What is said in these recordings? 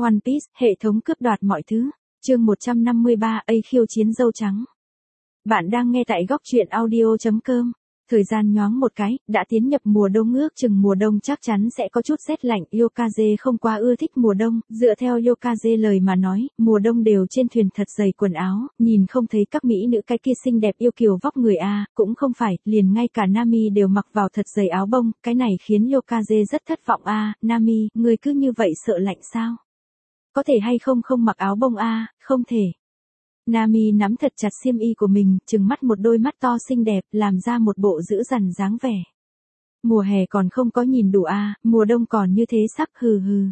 One Piece, hệ thống cướp đoạt mọi thứ. Chương 153, A khiêu chiến dâu trắng. Bạn đang nghe tại góc truyện audio.com. Thời gian nhoáng một cái, đã tiến nhập mùa đông, ước chừng mùa đông chắc chắn sẽ có chút rét lạnh. Yokaze không quá ưa thích mùa đông, dựa theo Yokaze lời mà nói, mùa đông đều trên thuyền thật dày quần áo, nhìn không thấy các mỹ nữ cái kia xinh đẹp yêu kiều vóc người cũng không phải, liền ngay cả Nami đều mặc vào thật dày áo bông, cái này khiến Yokaze rất thất vọng. Nami, người cứ như vậy sợ lạnh sao? Có thể hay không không mặc áo bông? Không thể. Nami nắm thật chặt xiêm y của mình, trừng mắt một đôi mắt to xinh đẹp, làm ra một bộ dữ dằn dáng vẻ. Mùa hè còn không có nhìn đủ mùa đông còn như thế sắc, hừ hừ.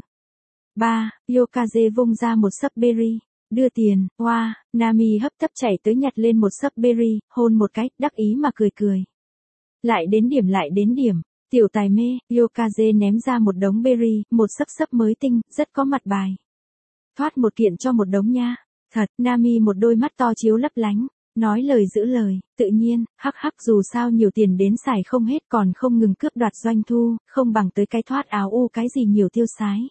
Yokaze vung ra một sấp berry. Đưa tiền, Nami hấp tấp chạy tới nhặt lên một sấp berry, hôn một cái, đắc ý mà cười cười. Lại đến điểm. Tiểu tài mê, Yokaze ném ra một đống berry, một sấp mới tinh, rất có mặt bài. Thoát một kiện cho một đống nha. Thật, Nami một đôi mắt to chiếu lấp lánh, nói lời giữ lời, tự nhiên, hắc dù sao nhiều tiền đến xài không hết còn không ngừng cướp đoạt doanh thu, không bằng tới cái thoát áo cái gì nhiều tiêu sái.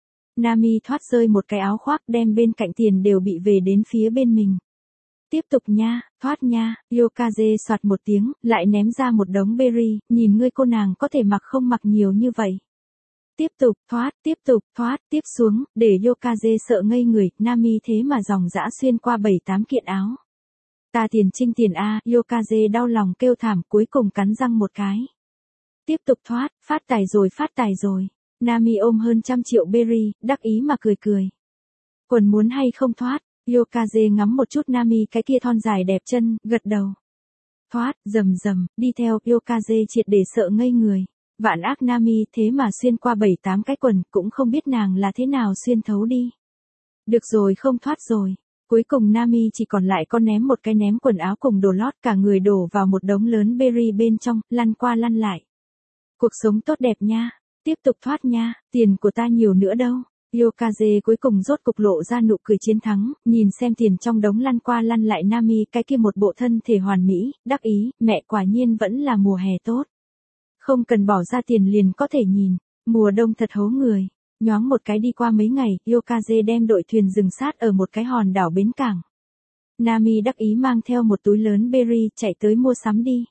Nami thoát rơi một cái áo khoác đem bên cạnh tiền đều bị về đến phía bên mình. Tiếp tục nha, thoát nha, Yokaze soạt một tiếng, lại ném ra một đống berry, nhìn ngươi cô nàng có thể mặc không mặc nhiều như vậy. Tiếp tục thoát, tiếp xuống, để Yokaze sợ ngây người, Nami thế mà dòng dã xuyên qua 7-8 kiện áo. Ta tiền trinh tiền Yokaze đau lòng kêu thảm, cuối cùng cắn răng một cái. Tiếp tục thoát, phát tài rồi. Nami ôm hơn 100 triệu berry, đắc ý mà cười. Quần muốn hay không thoát, Yokaze ngắm một chút Nami cái kia thon dài đẹp chân, gật đầu. Thoát, rầm, đi theo, Yokaze triệt để sợ ngây người. Vạn ác Nami thế mà xuyên qua 7-8 cái quần, cũng không biết nàng là thế nào xuyên thấu đi. Được rồi, không thoát rồi. Cuối cùng Nami chỉ còn lại có ném một cái ném quần áo cùng đồ lót, cả người đổ vào một đống lớn berry bên trong, lăn qua lăn lại. Cuộc sống tốt đẹp nha. Tiếp tục thoát nha, tiền của ta nhiều nữa đâu. Yokaze cuối cùng rốt cục lộ ra nụ cười chiến thắng, nhìn xem tiền trong đống lăn qua lăn lại Nami cái kia một bộ thân thể hoàn mỹ, đắc ý, mẹ quả nhiên vẫn là mùa hè tốt. Không cần bỏ ra tiền liền có thể nhìn, mùa đông thật hố người. Nhoáng một cái đi qua mấy ngày, Yokaze đem đội thuyền dừng sát ở một cái hòn đảo bến cảng. Nami đắc ý mang theo một túi lớn berry chạy tới mua sắm đi.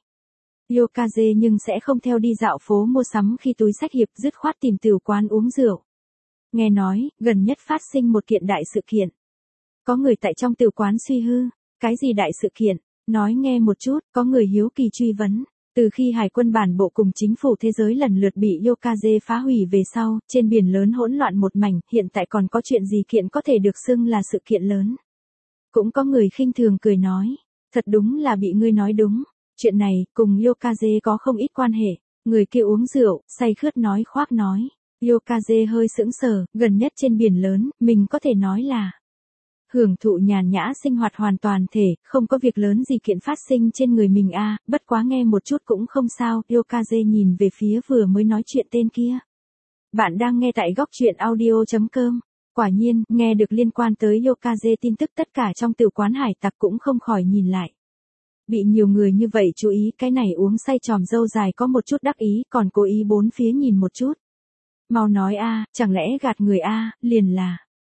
Yokaze nhưng sẽ không theo đi dạo phố mua sắm khi túi xách hiệp, dứt khoát tìm tửu quán uống rượu. Nghe nói, gần nhất phát sinh một kiện đại sự kiện. Có người tại trong tửu quán suy hư, cái gì đại sự kiện, nói nghe một chút, có người hiếu kỳ truy vấn. Từ khi hải quân bản bộ cùng chính phủ thế giới lần lượt bị Yokaze phá hủy về sau, trên biển lớn hỗn loạn một mảnh, hiện tại còn có chuyện gì kiện có thể được xưng là sự kiện lớn. Cũng có người khinh thường cười nói, thật đúng là bị ngươi nói đúng, chuyện này cùng Yokaze có không ít quan hệ. Người kia uống rượu, say khướt nói khoác nói. Yokaze hơi sững sờ, gần nhất trên biển lớn, mình có thể nói là hưởng thụ nhàn nhã sinh hoạt hoàn toàn thể, không có việc lớn gì kiện phát sinh trên người mình bất quá nghe một chút cũng không sao. Yokaze nhìn về phía vừa mới nói chuyện tên kia. Bạn đang nghe tại góc truyện audio.com. Quả nhiên, nghe được liên quan tới Yokaze tin tức, tất cả trong tiểu quán hải tặc cũng không khỏi nhìn lại. Bị nhiều người như vậy chú ý, cái này uống say tròm râu dài có một chút đắc ý, còn cố ý bốn phía nhìn một chút. Mau nói chẳng lẽ gạt người liền là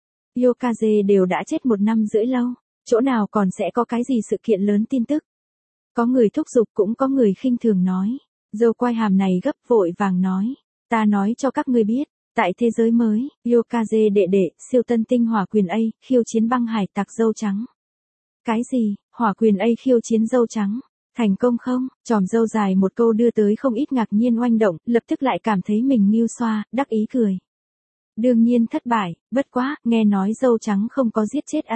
Yokaze đều đã chết 1 năm rưỡi lâu, chỗ nào còn sẽ có cái gì sự kiện lớn tin tức. Có người thúc giục, cũng có người khinh thường nói. Dâu quai hàm này gấp vội vàng nói. Ta nói cho các ngươi biết, tại thế giới mới, Yokaze đệ, siêu tân tinh hỏa quyền A, khiêu chiến băng hải tặc dâu trắng. Cái gì, hỏa quyền A khiêu chiến dâu trắng? Thành công không? Tròm râu dài một câu đưa tới không ít ngạc nhiên oanh động, lập tức lại cảm thấy mình nghiêu xoa, đắc ý cười. Đương nhiên thất bại, bất quá, nghe nói dâu trắng không có giết chết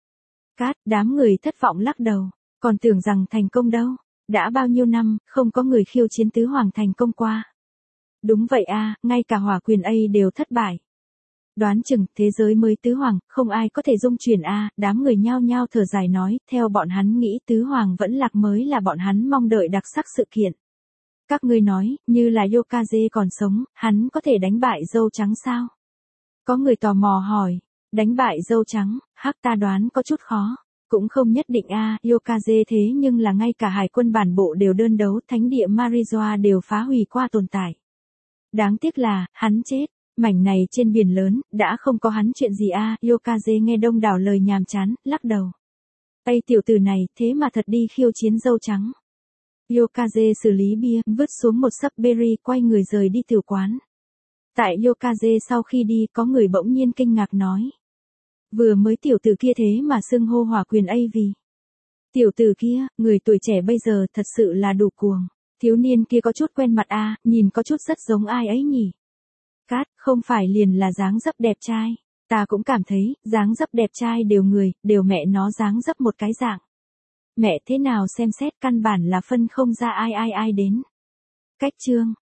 đám người thất vọng lắc đầu, còn tưởng rằng thành công đâu, đã bao nhiêu năm, không có người khiêu chiến tứ hoàng thành công qua. Đúng vậy ngay cả hỏa quyền A đều thất bại. Đoán chừng, thế giới mới tứ hoàng, không ai có thể dung chuyển đám người nhao nhao thở dài nói, theo bọn hắn nghĩ tứ hoàng vẫn lạc mới là bọn hắn mong đợi đặc sắc sự kiện. Các ngươi nói, như là Yokaze còn sống, hắn có thể đánh bại dâu trắng sao? Có người tò mò hỏi, đánh bại dâu trắng, ta đoán có chút khó. Cũng không nhất định Yokaze thế nhưng là ngay cả hải quân bản bộ đều đơn đấu, thánh địa Marijoa đều phá hủy qua tồn tại. Đáng tiếc là, hắn chết. Mảnh này trên biển lớn, đã không có hắn chuyện gì a. Yokaze nghe đông đảo lời nhàm chán, lắc đầu. Ây tiểu tử này, thế mà thật đi khiêu chiến dâu trắng. Yokaze xử lý bia, vứt xuống một sấp berry, quay người rời đi tiểu quán. Tại Yokaze sau khi đi, có người bỗng nhiên kinh ngạc nói. Vừa mới tiểu tử kia thế mà xưng hô hỏa quyền vì. Tiểu tử kia, người tuổi trẻ bây giờ thật sự là đủ cuồng. Thiếu niên kia có chút quen mặt nhìn có chút rất giống ai ấy nhỉ. Cát, không phải liền là dáng dấp đẹp trai. Ta cũng cảm thấy, dáng dấp đẹp trai đều người, đều mẹ nó dáng dấp một cái dạng. Mẹ thế nào xem xét căn bản là phân không ra ai đến. Cách chương.